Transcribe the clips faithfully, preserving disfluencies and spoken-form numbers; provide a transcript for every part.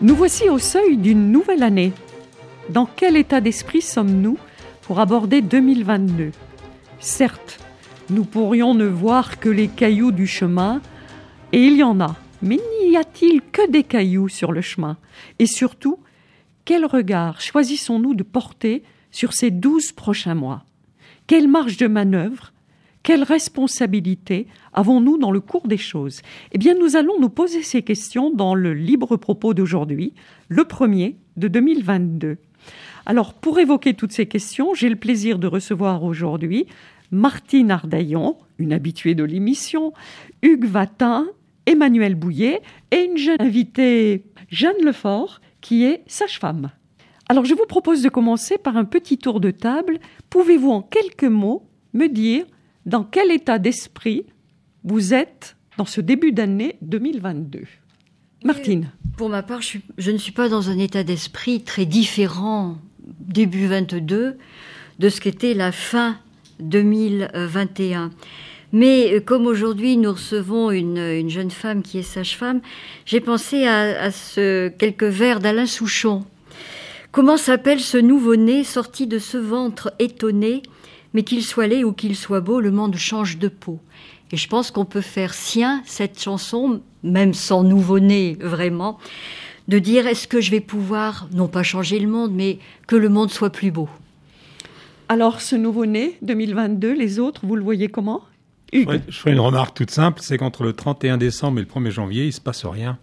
Nous voici au seuil d'une nouvelle année. Dans quel état d'esprit sommes-nous pour aborder deux mille vingt-deux ? Certes, nous pourrions ne voir que les cailloux du chemin, et il y en a, mais n'y a-t-il que des cailloux sur le chemin ? Et surtout, quel regard choisissons-nous de porter sur ces douze prochains mois ? Quelle marge de manœuvre ? Quelle responsabilité avons-nous dans le cours des choses ? Eh bien, nous allons nous poser ces questions dans le libre propos d'aujourd'hui, le premier de deux mille vingt-deux. Alors, pour évoquer toutes ces questions, j'ai le plaisir de recevoir aujourd'hui Martine Ardaillon, une habituée de l'émission, Hugues Vatin, Emmanuel Bouillet et une jeune invitée, Jeanne Lefort, qui est sage-femme. Alors, je vous propose de commencer par un petit tour de table. Pouvez-vous en quelques mots me dire dans quel état d'esprit vous êtes dans ce début d'année deux mille vingt-deux ? Martine. Pour ma part, je, suis, je ne suis pas dans un état d'esprit très différent début vingt-deux de ce qu'était la fin deux mille vingt et un. Mais comme aujourd'hui nous recevons une, une jeune femme qui est sage-femme, j'ai pensé à, à ce quelques vers d'Alain Souchon. Comment s'appelle ce nouveau-né sorti de ce ventre étonné ? Mais qu'il soit laid ou qu'il soit beau, le monde change de peau. Et je pense qu'on peut faire sien cette chanson, même sans nouveau-né vraiment, de dire est-ce que je vais pouvoir, non pas changer le monde, mais que le monde soit plus beau. Alors ce nouveau-né deux mille vingt-deux, les autres, vous le voyez comment ? Hugues. Ouais, je ferai une remarque toute simple, c'est qu'entre le trente et un décembre et le premier janvier, il ne se passe rien.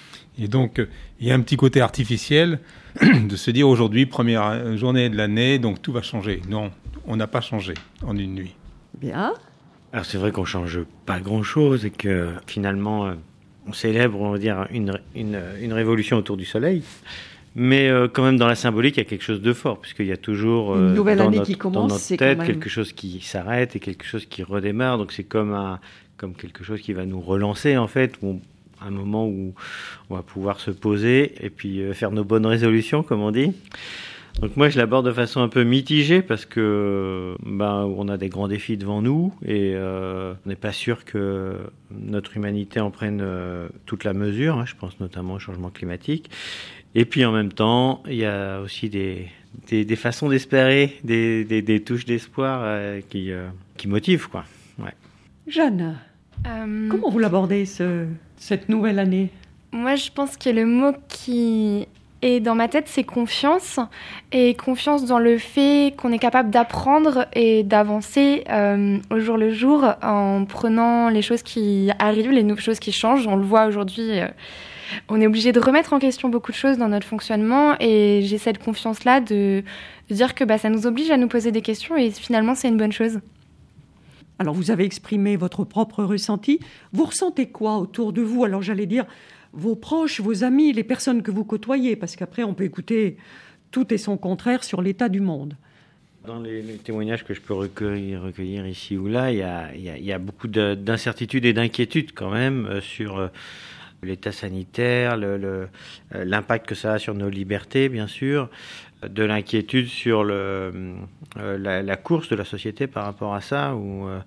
Et donc, il y a un petit côté artificiel de se dire aujourd'hui, première journée de l'année, donc tout va changer. Non, on n'a pas changé en une nuit. Bien. Alors c'est vrai qu'on change pas grand-chose et que finalement, on célèbre, on va dire, une, une, une révolution autour du soleil. Mais euh, quand même, dans la symbolique, il y a quelque chose de fort, puisqu'il y a toujours euh, une nouvelle dans, année notre, qui commence, dans notre c'est tête quand même... quelque chose qui s'arrête et quelque chose qui redémarre. Donc c'est comme, un, comme quelque chose qui va nous relancer, en fait, où on, un moment où on va pouvoir se poser et puis euh, faire nos bonnes résolutions, comme on dit. Donc moi, je l'aborde de façon un peu mitigée parce que ben, on a des grands défis devant nous et euh, on n'est pas sûr que notre humanité en prenne euh, toute la mesure. Hein, je pense notamment au changement climatique. Et puis en même temps, il y a aussi des, des, des façons d'espérer, des, des, des touches d'espoir euh, qui, euh, qui motivent, quoi. Ouais. Jeanne, euh... comment vous l'abordez, ce, cette nouvelle année ? Moi, je pense que le mot qui est dans ma tête, c'est confiance. Et confiance dans le fait qu'on est capable d'apprendre et d'avancer euh, au jour le jour en prenant les choses qui arrivent, les nouvelles choses qui changent. On le voit aujourd'hui... Euh, On est obligé de remettre en question beaucoup de choses dans notre fonctionnement et j'ai cette confiance-là de, de dire que bah, ça nous oblige à nous poser des questions et finalement c'est une bonne chose. Alors vous avez exprimé votre propre ressenti. Vous ressentez quoi autour de vous ? Alors j'allais dire vos proches, vos amis, les personnes que vous côtoyez, parce qu'après on peut écouter tout et son contraire sur l'état du monde. Dans les, les témoignages que je peux recueillir, recueillir ici ou là, il y a, il y a, il y a beaucoup de, d'incertitudes et d'inquiétudes quand même euh, sur... Euh, l'état sanitaire, le, le, l'impact que ça a sur nos libertés, bien sûr, de l'inquiétude sur le, euh, la, la course de la société par rapport à ça, où, euh,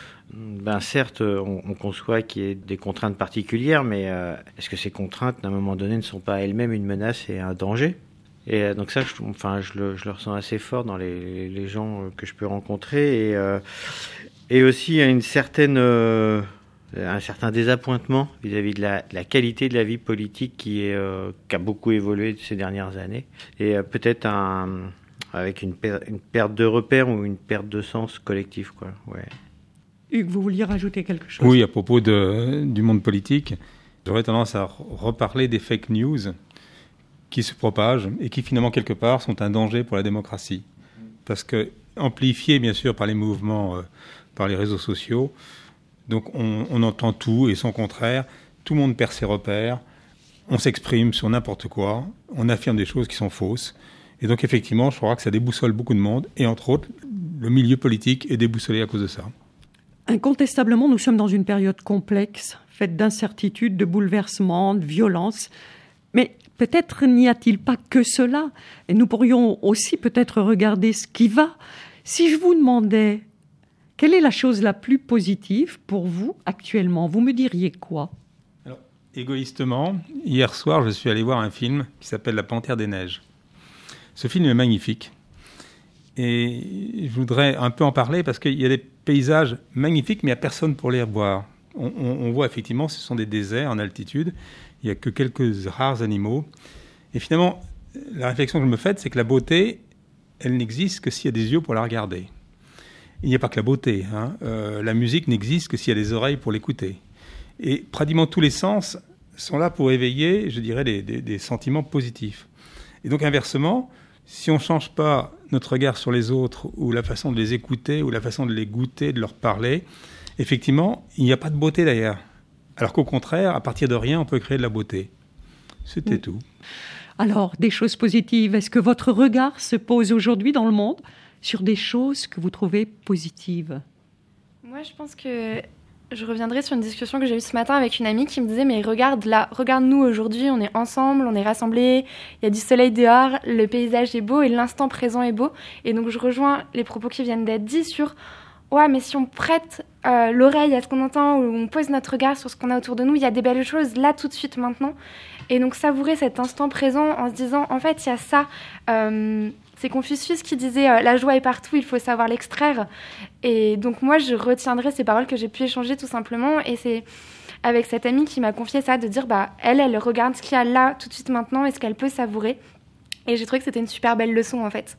ben certes, on, on conçoit qu'il y ait des contraintes particulières, mais euh, est-ce que ces contraintes, à un moment donné, ne sont pas elles-mêmes une menace et un danger ? Et euh, donc ça, je, enfin, je le, je le ressens assez fort dans les, les gens que je peux rencontrer, et, euh, et aussi une certaine... Euh, un certain désappointement vis-à-vis de la, de la qualité de la vie politique qui, est, euh, qui a beaucoup évolué ces dernières années. Et euh, peut-être un, avec une, per, une perte de repères ou une perte de sens collectif, quoi. Ouais. Hugues, vous vouliez rajouter quelque chose ? Oui, à propos de, du monde politique, j'aurais tendance à reparler des fake news qui se propagent et qui finalement, quelque part, sont un danger pour la démocratie. Parce que, amplifiés bien sûr par les mouvements, euh, par les réseaux sociaux, donc on, on entend tout et son contraire, tout le monde perd ses repères, on s'exprime sur n'importe quoi, on affirme des choses qui sont fausses. Et donc effectivement, je crois que ça déboussole beaucoup de monde, et entre autres, le milieu politique est déboussolé à cause de ça. Incontestablement, nous sommes dans une période complexe, faite d'incertitudes, de bouleversements, de violences. Mais peut-être n'y a-t-il pas que cela. Et nous pourrions aussi peut-être regarder ce qui va. Si je vous demandais... Quelle est la chose la plus positive pour vous actuellement ? Vous me diriez quoi ? Alors, Égoïstement, hier soir, je suis allé voir un film qui s'appelle La Panthère des Neiges. Ce film est magnifique. Et je voudrais un peu en parler parce qu'il y a des paysages magnifiques, mais il n'y a personne pour les voir. On, on, on voit effectivement, ce sont des déserts en altitude. Il n'y a que quelques rares animaux. Et finalement, la réflexion que je me fais, c'est que la beauté, elle n'existe que s'il y a des yeux pour la regarder. Il n'y a pas que la beauté. Hein. Euh, la musique n'existe que s'il y a des oreilles pour l'écouter. Et pratiquement tous les sens sont là pour éveiller, je dirais, des, des, des sentiments positifs. Et donc, inversement, si on ne change pas notre regard sur les autres, ou la façon de les écouter, ou la façon de les goûter, de leur parler, effectivement, il n'y a pas de beauté derrière. Alors qu'au contraire, à partir de rien, on peut créer de la beauté. C'était oui. tout. Alors, des choses positives. Est-ce que votre regard se pose aujourd'hui dans le monde sur des choses que vous trouvez positives ? Moi, je pense que je reviendrai sur une discussion que j'ai eue ce matin avec une amie qui me disait « Mais regarde là, regarde-nous aujourd'hui, on est ensemble, on est rassemblés, il y a du soleil dehors, le paysage est beau et l'instant présent est beau. » Et donc, je rejoins les propos qui viennent d'être dits sur « Ouais, mais si on prête euh, l'oreille à ce qu'on entend, ou on pose notre regard sur ce qu'on a autour de nous, il y a des belles choses là, tout de suite, maintenant. » Et donc, savourer cet instant présent en se disant « En fait, il y a ça. Euh, » C'est Confucius qui disait euh, « La joie est partout, il faut savoir l'extraire ». Et donc moi, je retiendrai ces paroles que j'ai pu échanger tout simplement. Et c'est avec cette amie qui m'a confié ça, de dire bah, « Elle, elle regarde ce qu'il y a là, tout de suite maintenant, et ce qu'elle peut savourer ». Et j'ai trouvé que c'était une super belle leçon, en fait.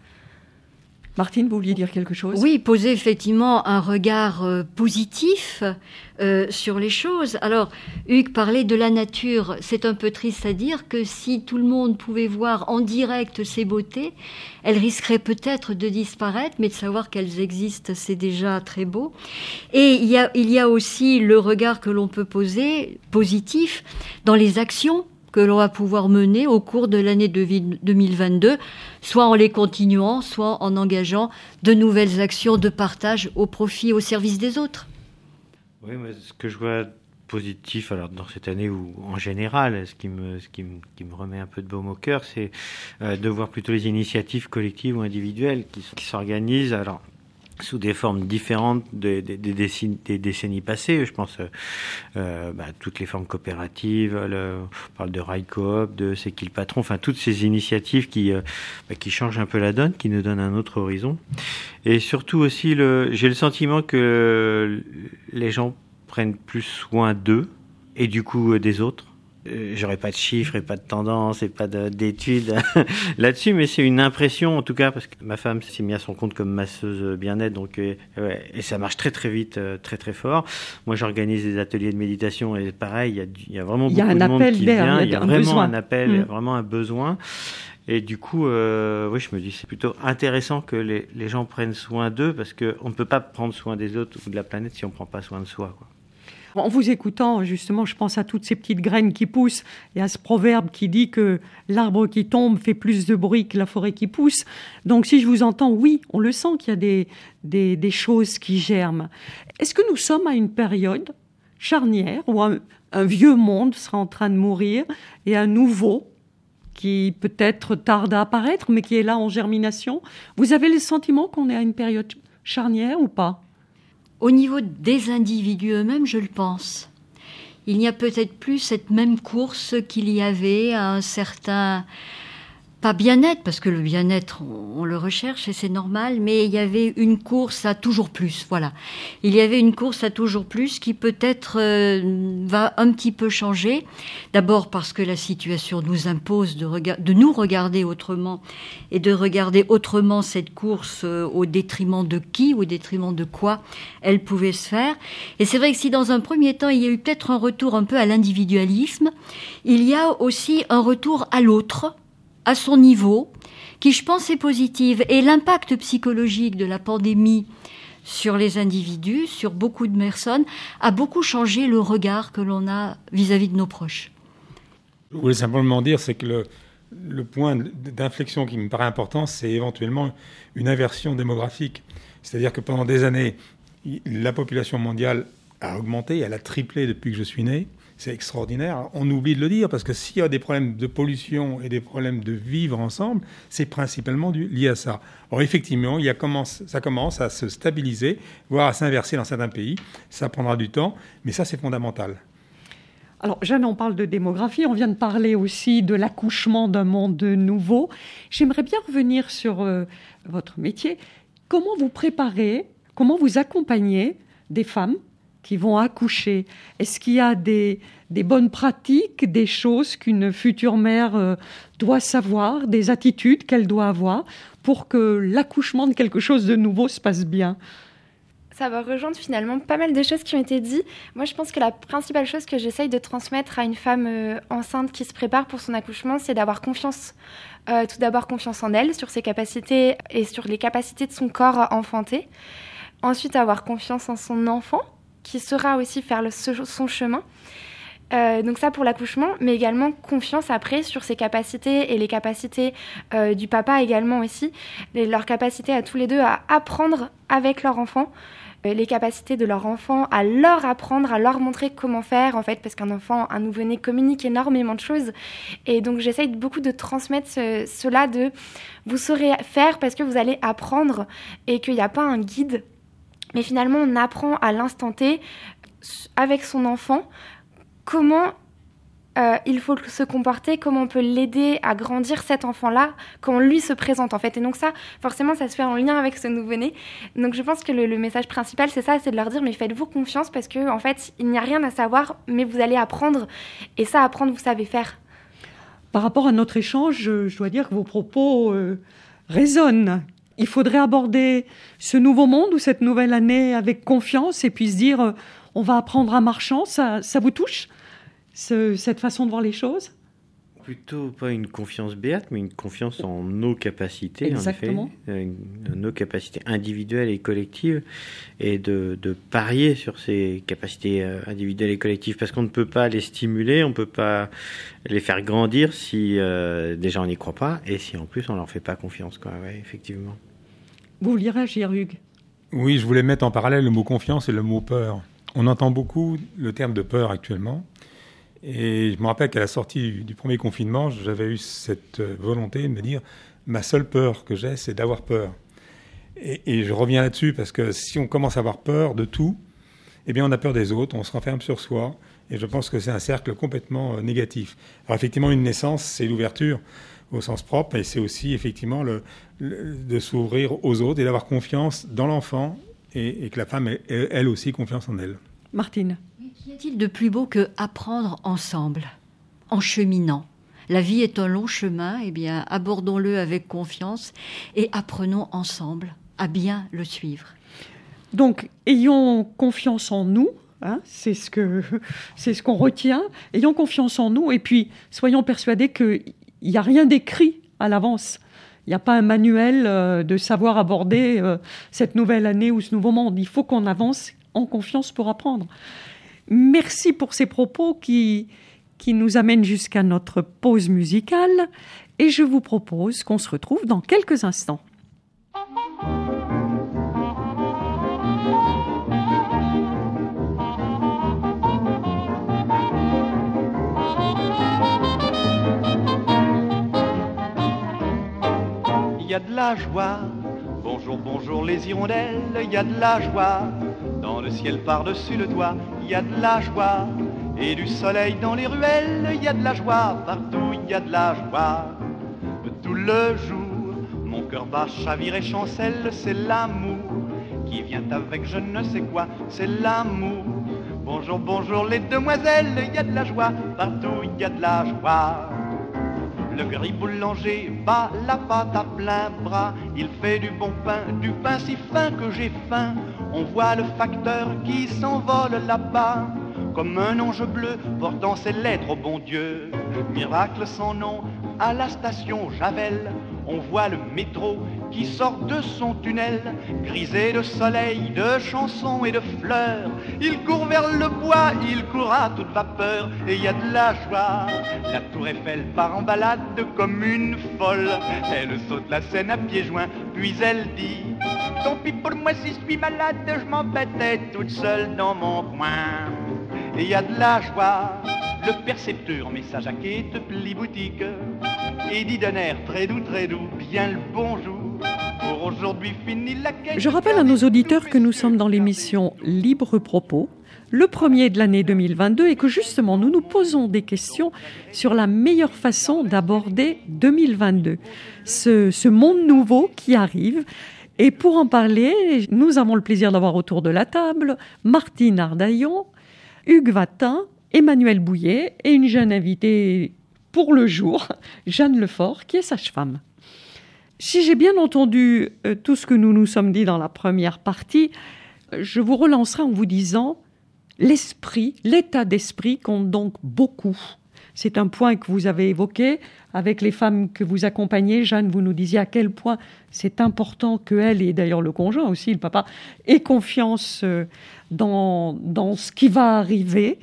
Martine, vous vouliez dire quelque chose ? Oui, poser effectivement un regard euh, positif euh, sur les choses. Alors, Hugues parlait de la nature. C'est un peu triste à dire que si tout le monde pouvait voir en direct ces beautés, elles risqueraient peut-être de disparaître, mais de savoir qu'elles existent, c'est déjà très beau. Et il y a, il y a aussi le regard que l'on peut poser, positif, dans les actions que l'on va pouvoir mener au cours de l'année deux mille vingt-deux, soit en les continuant, soit en engageant de nouvelles actions de partage au profit, au service des autres. Oui, mais ce que je vois positif, alors dans cette année ou en général, ce qui me, ce qui me, qui me remet un peu de baume au cœur, c'est euh, de voir plutôt les initiatives collectives ou individuelles qui, qui s'organisent. Alors, sous des formes différentes des, des, des, décennies, des décennies passées. Je pense euh, bah, toutes les formes coopératives, le, on parle de Rail Coop, de C'est qui le patron, enfin toutes ces initiatives qui, euh, bah, qui changent un peu la donne, qui nous donnent un autre horizon. Et surtout aussi, le, j'ai le sentiment que les gens prennent plus soin d'eux et du coup des autres. J'aurais pas de chiffres et pas de tendances et pas de, d'études là-dessus, mais c'est une impression en tout cas, parce que ma femme s'est mise à son compte comme masseuse bien-être, donc euh, ouais, et ça marche très très vite, euh, très très fort. Moi, j'organise des ateliers de méditation et pareil, il y a, il y a vraiment beaucoup de monde qui vient, il y a vraiment besoin. un appel, mmh. vraiment un besoin. Et du coup, euh, oui, je me dis c'est plutôt intéressant que les, les gens prennent soin d'eux, parce que on ne peut pas prendre soin des autres ou de la planète si on prend pas soin de soi, quoi. En vous écoutant, justement, je pense à toutes ces petites graines qui poussent et à ce proverbe qui dit que l'arbre qui tombe fait plus de bruit que la forêt qui pousse. Donc, si je vous entends, oui, on le sent qu'il y a des, des, des choses qui germent. Est-ce que nous sommes à une période charnière où un, un vieux monde sera en train de mourir et un nouveau qui peut-être tarde à apparaître, mais qui est là en germination? Vous avez le sentiment qu'on est à une période charnière ou pas ? Au niveau des individus eux-mêmes, je le pense. Il n'y a peut-être plus cette même course qu'il y avait à un certain... Pas bien-être, parce que le bien-être, on, on le recherche et c'est normal, mais il y avait une course à toujours plus, voilà. Il y avait une course à toujours plus qui peut-être euh, va un petit peu changer. D'abord parce que la situation nous impose de, rega- de nous regarder autrement et de regarder autrement cette course euh, au détriment de qui, au détriment de quoi elle pouvait se faire. Et c'est vrai que si dans un premier temps, il y a eu peut-être un retour un peu à l'individualisme, il y a aussi un retour à l'autre, à son niveau, qui je pense est positive. Et l'impact psychologique de la pandémie sur les individus, sur beaucoup de personnes, a beaucoup changé le regard que l'on a vis-à-vis de nos proches. Je voulais simplement dire, c'est que le, le point d'inflexion qui me paraît important, c'est éventuellement une inversion démographique. C'est-à-dire que pendant des années, la population mondiale a augmenté, elle a triplé depuis que je suis né. C'est extraordinaire. On oublie de le dire parce que s'il y a des problèmes de pollution et des problèmes de vivre ensemble, c'est principalement du, lié à ça. Or, effectivement, il y a commence, ça commence à se stabiliser, voire à s'inverser dans certains pays. Ça prendra du temps, mais ça, c'est fondamental. Alors, Jeanne, on parle de démographie, on vient de parler aussi de l'accouchement d'un monde nouveau. J'aimerais bien revenir sur euh, votre métier. Comment vous préparez, comment vous accompagnez des femmes qui vont accoucher? Est-ce qu'il y a des, des bonnes pratiques, des choses qu'une future mère euh, doit savoir, des attitudes qu'elle doit avoir pour que l'accouchement de quelque chose de nouveau se passe bien? Ça va rejoindre finalement pas mal de choses qui ont été dites. Moi, je pense que la principale chose que j'essaye de transmettre à une femme euh, enceinte qui se prépare pour son accouchement, c'est d'avoir confiance. Euh, tout d'abord, confiance en elle, sur ses capacités et sur les capacités de son corps à enfanter. Ensuite, avoir confiance en son enfant, qui saura aussi faire le, son chemin. Euh, donc ça pour l'accouchement, mais également confiance après sur ses capacités et les capacités euh, du papa également aussi, les, leur capacité à tous les deux à apprendre avec leur enfant, euh, les capacités de leur enfant à leur apprendre, à leur montrer comment faire en fait, parce qu'un enfant, un nouveau-né communique énormément de choses, et donc j'essaye beaucoup de transmettre ce, cela de vous saurez faire parce que vous allez apprendre et qu'il n'y a pas un guide, mais finalement on apprend à l'instant T avec son enfant comment euh, il faut se comporter, comment on peut l'aider à grandir cet enfant-là, comment lui se présente en fait. Et donc ça, forcément, ça se fait en lien avec ce nouveau-né. Donc je pense que le, le message principal, c'est ça, c'est de leur dire, mais faites-vous confiance parce que en fait, il n'y a rien à savoir, mais vous allez apprendre. Et ça, apprendre, vous savez faire. Par rapport à notre échange, je, je dois dire que vos propos euh, résonnent. Il faudrait aborder ce nouveau monde ou cette nouvelle année avec confiance et puis se dire, euh, on va apprendre à marchand. Ça, ça vous touche ? Ce, cette façon de voir les choses? Plutôt pas une confiance béate, mais une confiance en nos capacités, Exactement. en effet, une, nos capacités individuelles et collectives, et de, de parier sur ces capacités individuelles et collectives, parce qu'on ne peut pas les stimuler, on ne peut pas les faire grandir si euh, déjà on n'y croit pas, et si en plus on leur fait pas confiance, quoi. Ouais, effectivement. Vous vouliez réagir, Hugues? Oui, je voulais mettre en parallèle le mot confiance et le mot peur. On entend beaucoup le terme de peur actuellement. Et je me rappelle qu'à la sortie du, du premier confinement, j'avais eu cette volonté de me dire ma seule peur que j'ai, c'est d'avoir peur. Et, et je reviens là-dessus parce que si on commence à avoir peur de tout, eh bien on a peur des autres, on se renferme sur soi. Et je pense que c'est un cercle complètement négatif. Alors effectivement, une naissance, c'est l'ouverture au sens propre, et c'est aussi effectivement le, le, de s'ouvrir aux autres et d'avoir confiance dans l'enfant et, et que la femme ait elle aussi confiance en elle. Martine. Qu'y a-t-il de plus beau que apprendre ensemble, en cheminant? La vie est un long chemin, eh bien, abordons-le avec confiance et apprenons ensemble à bien le suivre. Donc, ayons confiance en nous, hein, c'est ce que, c'est ce qu'on retient. Ayons confiance en nous et puis soyons persuadés qu'il n'y a rien d'écrit à l'avance. Il n'y a pas un manuel euh, de savoir aborder euh, cette nouvelle année ou ce nouveau monde. Il faut qu'on avance en confiance pour apprendre. Merci pour ces propos qui, qui nous amènent jusqu'à notre pause musicale et je vous propose qu'on se retrouve dans quelques instants. Il y a de la joie, bonjour, bonjour les hirondelles, il y a de la joie, dans le ciel par-dessus le toit, il y a de la joie, et du soleil dans les ruelles, il y a de la joie, partout il y a de la joie. Tout le jour, mon cœur bat, chavire et chancelle, c'est l'amour qui vient avec je ne sais quoi, c'est l'amour. Bonjour, bonjour les demoiselles, il y a de la joie, partout il y a de la joie. Le gris boulanger bat la pâte à plein bras. Il fait du bon pain, du pain si fin que j'ai faim. On voit le facteur qui s'envole là-bas, comme un ange bleu portant ses lettres au bon Dieu. Miracle sans nom à la station Javel. On voit le métro qui sort de son tunnel, grisé de soleil, de chansons et de fleurs. Il court vers le bois, il court à toute vapeur, et il y a de la joie. La tour Eiffel part en balade comme une folle. Elle saute la Seine à pieds joints, puis elle dit: tant pis pour moi si je suis malade, je m'embêtais toute seule dans mon coin. Et il y a de la joie. Le percepteur met sa jaquette, plie boutique, et dit d'un air très doux, très doux, bien le bonjour. Pour aujourd'hui fini la quête. Je rappelle à nos auditeurs que nous sommes dans l'émission Libre Propos le premier de l'année deux mille vingt-deux, et que justement nous nous posons des questions sur la meilleure façon d'aborder deux mille vingt-deux, ce, ce monde nouveau qui arrive. Et pour en parler, nous avons le plaisir d'avoir autour de la table Martine Ardaillon, Hugues Vatin, Emmanuel Bouillet et une jeune invitée pour le jour, Jeanne Lefort, qui est sage-femme. Si j'ai bien entendu euh, tout ce que nous nous sommes dit dans la première partie, je vous relancerai en vous disant l'esprit, l'état d'esprit compte donc beaucoup. C'est un point que vous avez évoqué avec les femmes que vous accompagnez. Jeanne, vous nous disiez à quel point c'est important qu'elle, et d'ailleurs le conjoint aussi, le papa, aient confiance dans, dans ce qui va arriver.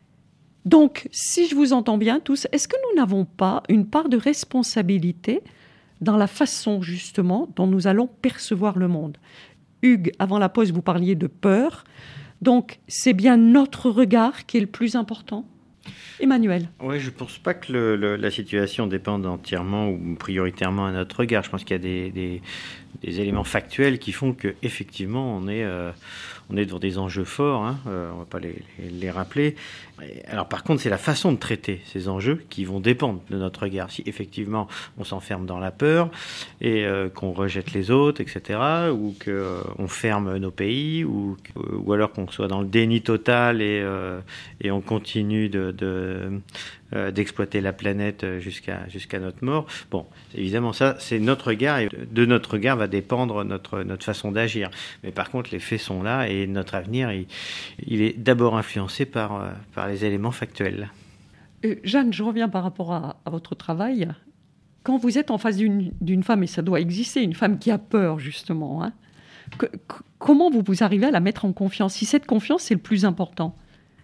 Donc, si je vous entends bien tous, est-ce que nous n'avons pas une part de responsabilité dans la façon, justement, dont nous allons percevoir le monde ? Hugues, avant la pause, vous parliez de peur. Donc, c'est bien notre regard qui est le plus important ? Emmanuel. Oui, je ne pense pas que le, le, la situation dépende entièrement ou prioritairement à notre regard. Je pense qu'il y a des, des, des éléments factuels qui font qu'effectivement, on est, euh, on est devant des enjeux forts. Hein, euh, on ne va pas les, les, les rappeler. Alors par contre, c'est la façon de traiter ces enjeux qui vont dépendre de notre regard. Si effectivement, on s'enferme dans la peur et euh, qu'on rejette les autres, et cetera, ou qu'on euh, ferme nos pays, ou, ou alors qu'on soit dans le déni total et, euh, et on continue de... de Euh, d'exploiter la planète jusqu'à jusqu'à notre mort. Bon, évidemment, ça, c'est notre regard, et de notre regard va dépendre notre notre façon d'agir. Mais par contre, les faits sont là, et notre avenir, il, il est d'abord influencé par par les éléments factuels. Euh, Jeanne, je reviens par rapport à, à votre travail. Quand vous êtes en face d'une d'une femme, et ça doit exister, une femme qui a peur, justement, hein, que, que, comment vous vous arrivez à la mettre en confiance ? Si cette confiance, c'est le plus important.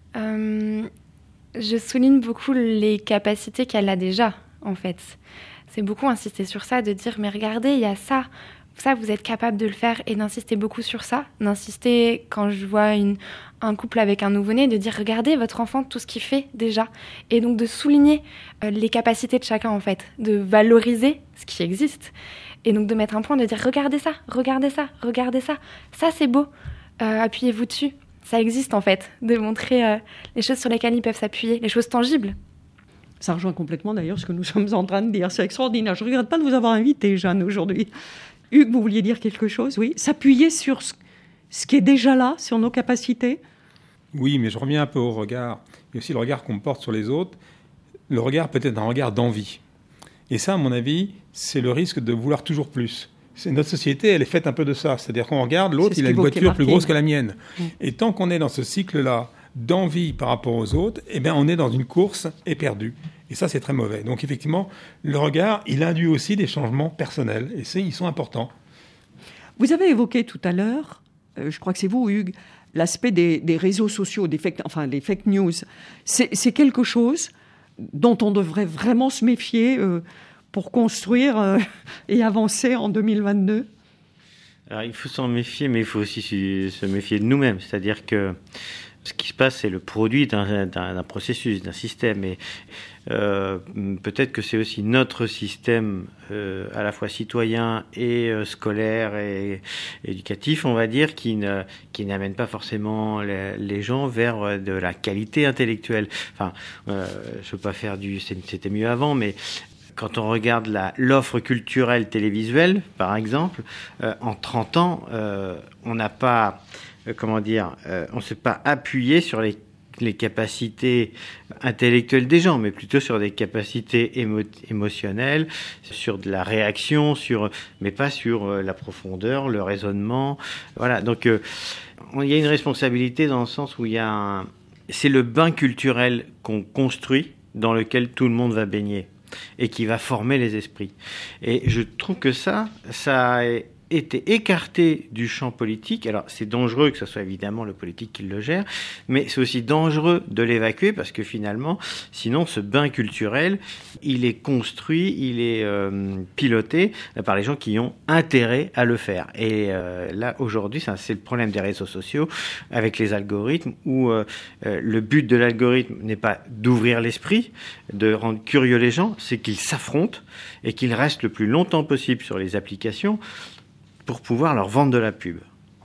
Euh... Je souligne beaucoup les capacités qu'elle a déjà, en fait. C'est beaucoup insister sur ça, de dire « mais regardez, il y a ça, ça, vous êtes capable de le faire », et d'insister beaucoup sur ça. D'insister, quand je vois une, un couple avec un nouveau-né, de dire « regardez votre enfant, tout ce qu'il fait déjà ». Et donc de souligner euh, les capacités de chacun, en fait, de valoriser ce qui existe. Et donc de mettre un point, de dire « regardez ça, regardez ça, regardez ça, ça c'est beau, euh, appuyez-vous dessus ». Ça existe en fait, de montrer euh, les choses sur lesquelles ils peuvent s'appuyer, les choses tangibles. Ça rejoint complètement d'ailleurs ce que nous sommes en train de dire. C'est extraordinaire. Je ne regrette pas de vous avoir invité, Jeanne, aujourd'hui. Hugues, vous vouliez dire quelque chose ? Oui. S'appuyer sur ce, ce qui est déjà là, sur nos capacités ? Oui, mais je reviens un peu au regard. Il y a aussi le regard qu'on porte sur les autres. Le regard peut être un regard d'envie. Et ça, à mon avis, c'est le risque de vouloir toujours plus. C'est, notre société, elle est faite un peu de ça. C'est-à-dire qu'on regarde, l'autre, il a une voiture plus grosse que la mienne. Mmh. Et tant qu'on est dans ce cycle-là d'envie par rapport aux autres, eh bien, on est dans une course éperdue. Et ça, c'est très mauvais. Donc, effectivement, le regard, il induit aussi des changements personnels. Et c'est, ils sont importants. Vous avez évoqué tout à l'heure, euh, je crois que c'est vous, Hugues, l'aspect des, des réseaux sociaux, des fake, enfin, des fake news. C'est, c'est quelque chose dont on devrait vraiment se méfier euh, pour construire euh, et avancer en deux mille vingt-deux ? Alors, il faut s'en méfier, mais il faut aussi se méfier de nous-mêmes. C'est-à-dire que ce qui se passe, c'est le produit d'un, d'un, d'un processus, d'un système. Et euh, peut-être que c'est aussi notre système, euh, à la fois citoyen et euh, scolaire et éducatif, on va dire, qui, ne, qui n'amène pas forcément les, les gens vers de la qualité intellectuelle. Enfin, euh, je ne veux pas faire du « c'était mieux avant », mais... Quand on regarde la, l'offre culturelle télévisuelle, par exemple, euh, en trente ans, euh, on n'a pas, euh, comment dire, euh, on ne s'est pas appuyé sur les, les capacités intellectuelles des gens, mais plutôt sur des capacités émo- émotionnelles, sur de la réaction, sur, mais pas sur euh, la profondeur, le raisonnement. Voilà. Donc, euh, on, il y a une responsabilité dans le sens où il y a un, c'est le bain culturel qu'on construit dans lequel tout le monde va baigner et qui va former les esprits. Et je trouve que ça, ça a été écarté du champ politique. Alors, c'est dangereux que ce soit évidemment le politique qui le gère, mais c'est aussi dangereux de l'évacuer parce que finalement, sinon, ce bain culturel, il est construit, il est euh, piloté par les gens qui ont intérêt à le faire. Et euh, là, aujourd'hui, ça, c'est le problème des réseaux sociaux avec les algorithmes où euh, euh, le but de l'algorithme n'est pas d'ouvrir l'esprit, de rendre curieux les gens, c'est qu'ils s'affrontent et qu'ils restent le plus longtemps possible sur les applications pour pouvoir leur vendre de la pub.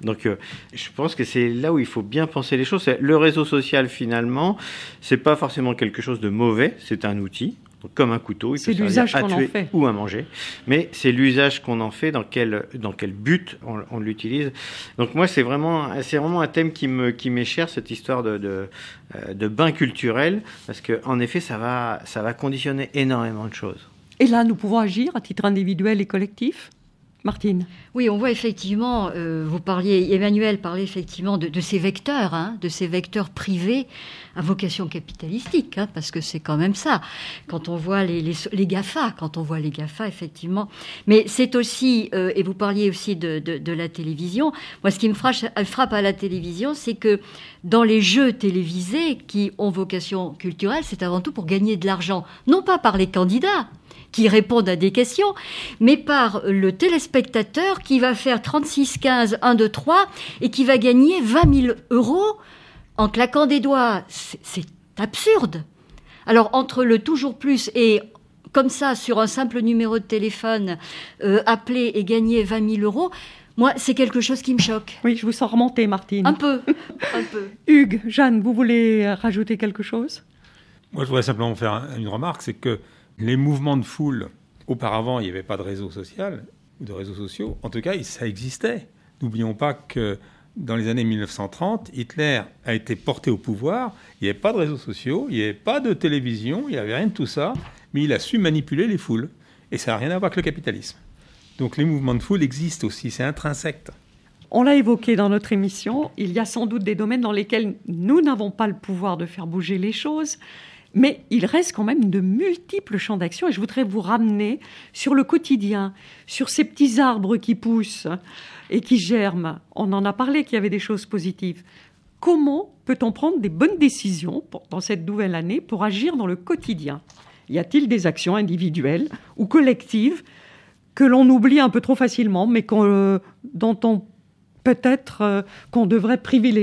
Donc, euh, je pense que c'est là où il faut bien penser les choses. C'est, le réseau social, finalement, c'est pas forcément quelque chose de mauvais, c'est un outil. Donc, comme un couteau, il c'est peut servir à qu'on tuer en fait. ou à manger. Mais c'est l'usage qu'on en fait, dans quel, dans quel but on, on l'utilise. Donc moi, c'est vraiment, c'est vraiment un thème qui, me, qui m'est cher, cette histoire de, de, de bain culturel, parce qu'en effet, ça va, ça va conditionner énormément de choses. Et là, nous pouvons agir à titre individuel et collectif ? Martine. Oui, on voit effectivement, euh, vous parliez, Emmanuel parlait effectivement de, de ces vecteurs, hein, de ces vecteurs privés à vocation capitalistique, hein, parce que c'est quand même ça. Quand on voit les, les, les GAFA, quand on voit les GAFA, effectivement. Mais c'est aussi, euh, et vous parliez aussi de, de, de la télévision. Moi, ce qui me frappe, frappe à la télévision, c'est que dans les jeux télévisés qui ont vocation culturelle, c'est avant tout pour gagner de l'argent, non pas par les candidats qui répondent à des questions, mais par le téléspectateur qui va faire trente-six quinze un deux trois et qui va gagner vingt mille euros en claquant des doigts. C'est, c'est absurde. Alors, entre le toujours plus et, comme ça, sur un simple numéro de téléphone, euh, appeler et gagner vingt mille euros, moi, c'est quelque chose qui me choque. Oui, je vous sens remonter, Martine. Un peu, un peu. Hugues, Jeanne, vous voulez rajouter quelque chose ? Moi, je voudrais simplement faire une remarque, c'est que les mouvements de foule, auparavant, il n'y avait pas de réseau social, ou de réseaux sociaux. En tout cas, ça existait. N'oublions pas que dans les années mille neuf cent trente, Hitler a été porté au pouvoir. Il n'y avait pas de réseaux sociaux, il n'y avait pas de télévision, il n'y avait rien de tout ça. Mais il a su manipuler les foules. Et ça n'a rien à voir avec le capitalisme. Donc les mouvements de foule existent aussi, c'est intrinsèque. On l'a évoqué dans notre émission, il y a sans doute des domaines dans lesquels nous n'avons pas le pouvoir de faire bouger les choses. Mais il reste quand même de multiples champs d'action et je voudrais vous ramener sur le quotidien, sur ces petits arbres qui poussent et qui germent. On en a parlé qu'il y avait des choses positives. Comment peut-on prendre des bonnes décisions pour, dans cette nouvelle année pour agir dans le quotidien ? Y a-t-il des actions individuelles ou collectives que l'on oublie un peu trop facilement mais qu'on, euh, dont on peut-être euh, qu'on devrait privilégier ?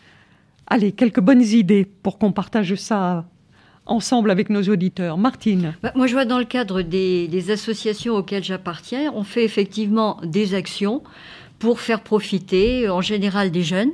Allez, quelques bonnes idées pour qu'on partage ça ensemble avec nos auditeurs. Martine. Bah, moi, je vois dans le cadre des, des associations auxquelles j'appartiens, on fait effectivement des actions pour faire profiter, en général, des jeunes,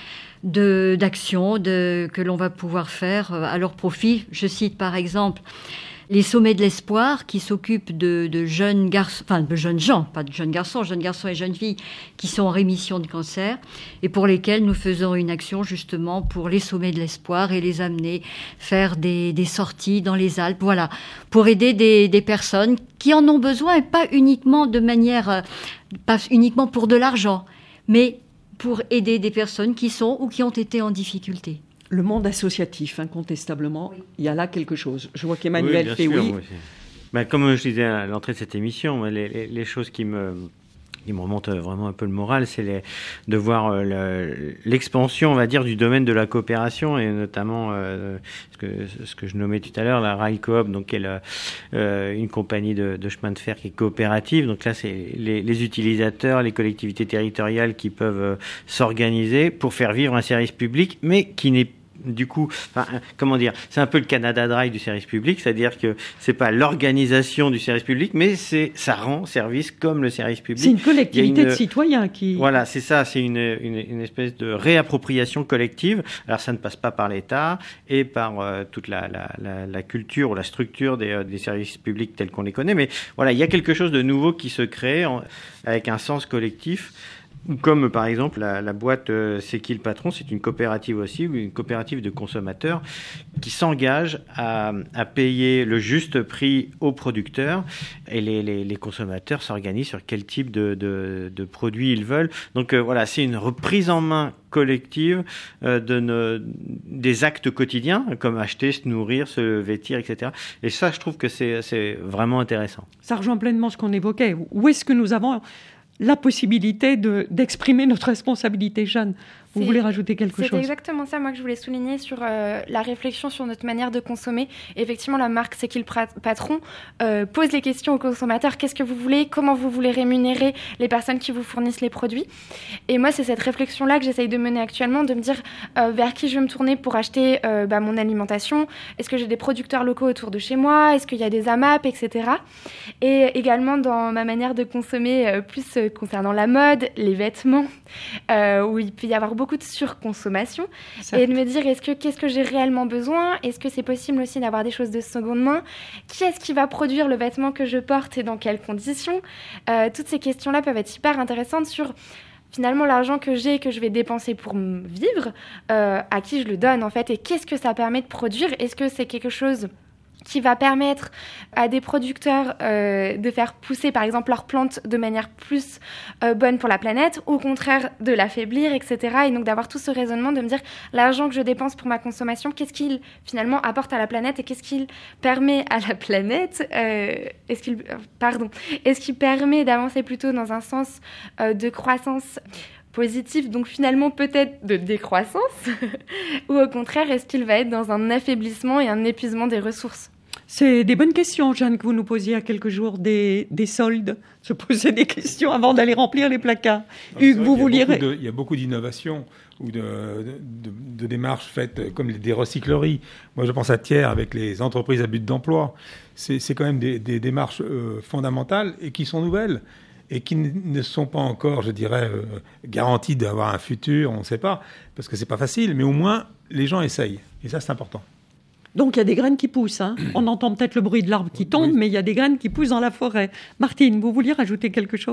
de, d'actions de, que l'on va pouvoir faire à leur profit. Je cite par exemple les Sommets de l'Espoir qui s'occupent de, de jeunes garçons, enfin de jeunes gens, pas de jeunes garçons, jeunes garçons et jeunes filles qui sont en rémission de cancer et pour lesquels nous faisons une action justement pour les Sommets de l'Espoir et les amener faire des, des sorties dans les Alpes, voilà, pour aider des, des personnes qui en ont besoin et pas uniquement de manière, pas uniquement pour de l'argent, mais pour aider des personnes qui sont ou qui ont été en difficulté. Le monde associatif, incontestablement, oui. Il y a là quelque chose. Je vois qu'Emmanuel oui, fait sûr, oui. oui. Ben, comme je disais à l'entrée de cette émission, les, les, les choses qui me, qui me remontent vraiment un peu le moral, c'est les, de voir le, l'expansion, on va dire, du domaine de la coopération, et notamment euh, ce, que, ce que je nommais tout à l'heure, la Rail Coop, donc qui est la, euh, une compagnie de, de chemin de fer qui est coopérative. Donc là, c'est les, les utilisateurs, les collectivités territoriales qui peuvent euh, s'organiser pour faire vivre un service public, mais qui n'est du coup, enfin, comment dire, c'est un peu le Canada Dry du service public, c'est-à-dire que c'est pas l'organisation du service public, mais c'est, ça rend service comme le service public. C'est une collectivité une, de citoyens qui... Voilà, c'est ça, c'est une, une, une espèce de réappropriation collective. Alors ça ne passe pas par l'État et par euh, toute la, la, la, la culture ou la structure des, euh, des services publics tels qu'on les connaît, mais voilà, il y a quelque chose de nouveau qui se crée en, avec un sens collectif. Comme par exemple la, la boîte euh, C'est qui le patron, c'est une coopérative aussi, une coopérative de consommateurs qui s'engage à, à payer le juste prix aux producteurs et les, les, les consommateurs s'organisent sur quel type de, de, de produits ils veulent. Donc euh, voilà, c'est une reprise en main collective euh, de nos, des actes quotidiens comme acheter, se nourrir, se vêtir, et cetera. Et ça, je trouve que c'est, c'est vraiment intéressant. Ça rejoint pleinement ce qu'on évoquait. Où est-ce que nous avons la possibilité de, d'exprimer notre responsabilité. Jeanne, vous c'est, voulez rajouter quelque c'est chose ? C'est exactement ça, moi, que je voulais souligner sur euh, la réflexion sur notre manière de consommer. Et effectivement, la marque C'est qui le patron euh, pose les questions aux consommateurs. Qu'est-ce que vous voulez ? Comment vous voulez rémunérer les personnes qui vous fournissent les produits ? Et moi, c'est cette réflexion-là que j'essaye de mener actuellement, de me dire euh, vers qui je vais me tourner pour acheter euh, bah, mon alimentation. Est-ce que j'ai des producteurs locaux autour de chez moi ? Est-ce qu'il y a des A M A P, et cetera. Et également dans ma manière de consommer euh, plus euh, concernant la mode, les vêtements, euh, où il peut y avoir beaucoup de surconsommation. Certes. Et de me dire, est-ce que, qu'est-ce que j'ai réellement besoin ? Est-ce que c'est possible aussi d'avoir des choses de seconde main ? Qui est-ce qui va produire le vêtement que je porte et dans quelles conditions ? euh, Toutes ces questions-là peuvent être hyper intéressantes sur... Finalement, l'argent que j'ai, que je vais dépenser pour vivre, euh, à qui je le donne en fait, et qu'est-ce que ça permet de produire ? Est-ce que c'est quelque chose qui va permettre à des producteurs euh, de faire pousser, par exemple, leurs plantes de manière plus euh, bonne pour la planète, ou au contraire de l'affaiblir, et cetera. Et donc d'avoir tout ce raisonnement, de me dire l'argent que je dépense pour ma consommation, qu'est-ce qu'il finalement apporte à la planète et qu'est-ce qu'il permet à la planète euh, est-ce qu'il, pardon, est-ce qu'il permet d'avancer plutôt dans un sens euh, de croissance positif, donc finalement peut-être de décroissance, ou au contraire, est-ce qu'il va être dans un affaiblissement et un épuisement des ressources ? C'est des bonnes questions, Jeanne, que vous nous posiez il y a quelques jours, des, des soldes. Se poser des questions avant d'aller remplir les placards. Alors, Hugues, vous vouliez... Il y a beaucoup d'innovations ou de, de, de démarches faites comme des recycleries. Moi, je pense à Thiers avec les entreprises à but d'emploi. C'est, c'est quand même des, des démarches euh, fondamentales et qui sont nouvelles et qui ne sont pas encore, je dirais, euh, garanties d'avoir un futur, on ne sait pas, parce que c'est pas facile, mais au moins, les gens essayent. Et ça, c'est important. Donc, il y a des graines qui poussent. Hein. On entend peut-être le bruit de l'arbre qui tombe, oui. Mais il y a des graines qui poussent dans la forêt. Martine, vous vouliez rajouter quelque chose ?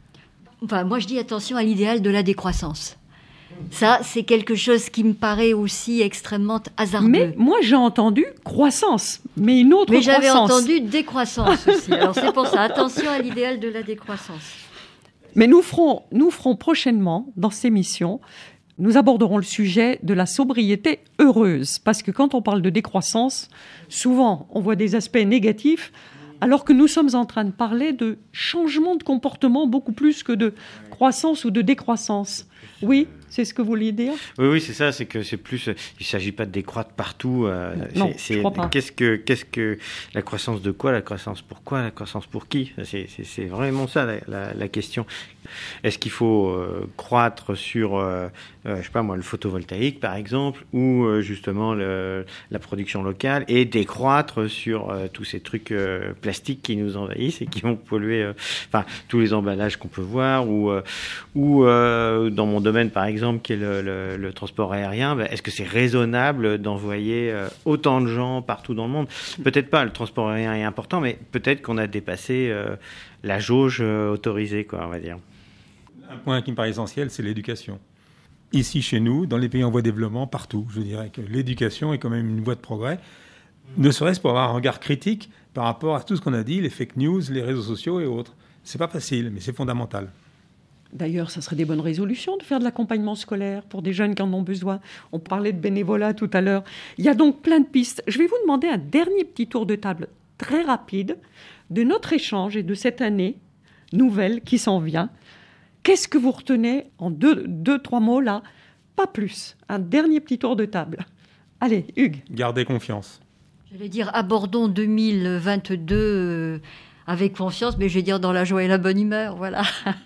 Enfin, moi, je dis attention à l'idéal de la décroissance. Ça, c'est quelque chose qui me paraît aussi extrêmement hasardeux. Mais moi, j'ai entendu croissance, mais une autre mais croissance. Mais j'avais entendu décroissance aussi. Alors, c'est pour ça, attention à l'idéal de la décroissance. Mais nous ferons, nous ferons prochainement, dans cette émission, nous aborderons le sujet de la sobriété heureuse. Parce que quand on parle de décroissance, souvent, on voit des aspects négatifs, alors que nous sommes en train de parler de changement de comportement beaucoup plus que de croissance ou de décroissance. Oui, c'est ce que vous vouliez dire ? Oui, oui, c'est ça. C'est que c'est plus. Il ne s'agit pas de décroître partout. Euh, non, c'est, je crois pas. Qu'est-ce que, qu'est-ce que la croissance de quoi ? La croissance pourquoi ? La croissance pour qui ? C'est, c'est, c'est vraiment ça la, la, la question. Est-ce qu'il faut euh, croître sur, euh, euh, je sais pas moi, le photovoltaïque par exemple, ou euh, justement le, la production locale, et décroître sur euh, tous ces trucs euh, plastiques qui nous envahissent et qui vont polluer, euh, enfin tous les emballages qu'on peut voir, ou euh, ou euh, dans mon domaine par exemple qui est le, le, le transport aérien, ben, est-ce que c'est raisonnable d'envoyer euh, autant de gens partout dans le monde ? Peut-être pas. Le transport aérien est important, mais peut-être qu'on a dépassé euh, la jauge euh, autorisée, quoi, on va dire. Un point qui me paraît essentiel, c'est l'éducation. Ici, chez nous, dans les pays en voie de développement, partout, je dirais que l'éducation est quand même une voie de progrès, ne serait-ce pour avoir un regard critique par rapport à tout ce qu'on a dit, les fake news, les réseaux sociaux et autres. C'est pas facile, mais c'est fondamental. D'ailleurs, ça serait des bonnes résolutions de faire de l'accompagnement scolaire pour des jeunes qui en ont besoin. On parlait de bénévolat tout à l'heure. Il y a donc plein de pistes. Je vais vous demander un dernier petit tour de table très rapide de notre échange et de cette année nouvelle qui s'en vient. Qu'est-ce que vous retenez en deux, deux, trois mots là ? Pas plus. Un dernier petit tour de table. Allez, Hugues. Gardez confiance. J'allais dire, abordons deux mille vingt-deux euh, avec confiance, mais je vais dire dans la joie et la bonne humeur, voilà.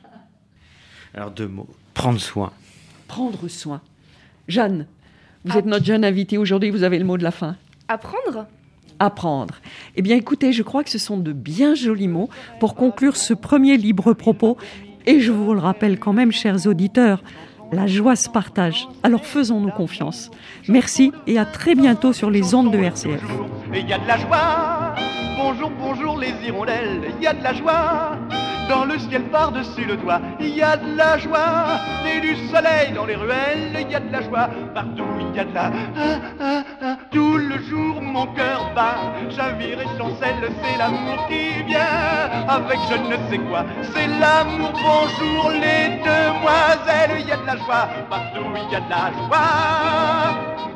Alors, deux mots. Prendre soin. Prendre soin. Jeanne, vous App- êtes notre jeune invitée aujourd'hui, vous avez le mot de la fin. Apprendre ? Apprendre. Eh bien, écoutez, je crois que ce sont de bien jolis mots pour conclure ce premier libre propos. Et je vous le rappelle quand même, chers auditeurs, la joie se partage. Alors faisons-nous confiance. Merci et à très bientôt sur les ondes de R C F. Il y a de la joie. Bonjour, bonjour les hirondelles. Il y a de la joie. Dans le ciel par-dessus le toit, il y a de la joie. Et du soleil dans les ruelles, il y a de la joie. Partout, il y a de la... Ah, ah, ah. Tout le jour, mon cœur bat. Chavire et chancelle, c'est l'amour qui vient. Avec je ne sais quoi, c'est l'amour. Bonjour les demoiselles, il y a de la joie. Partout, il y a de la joie.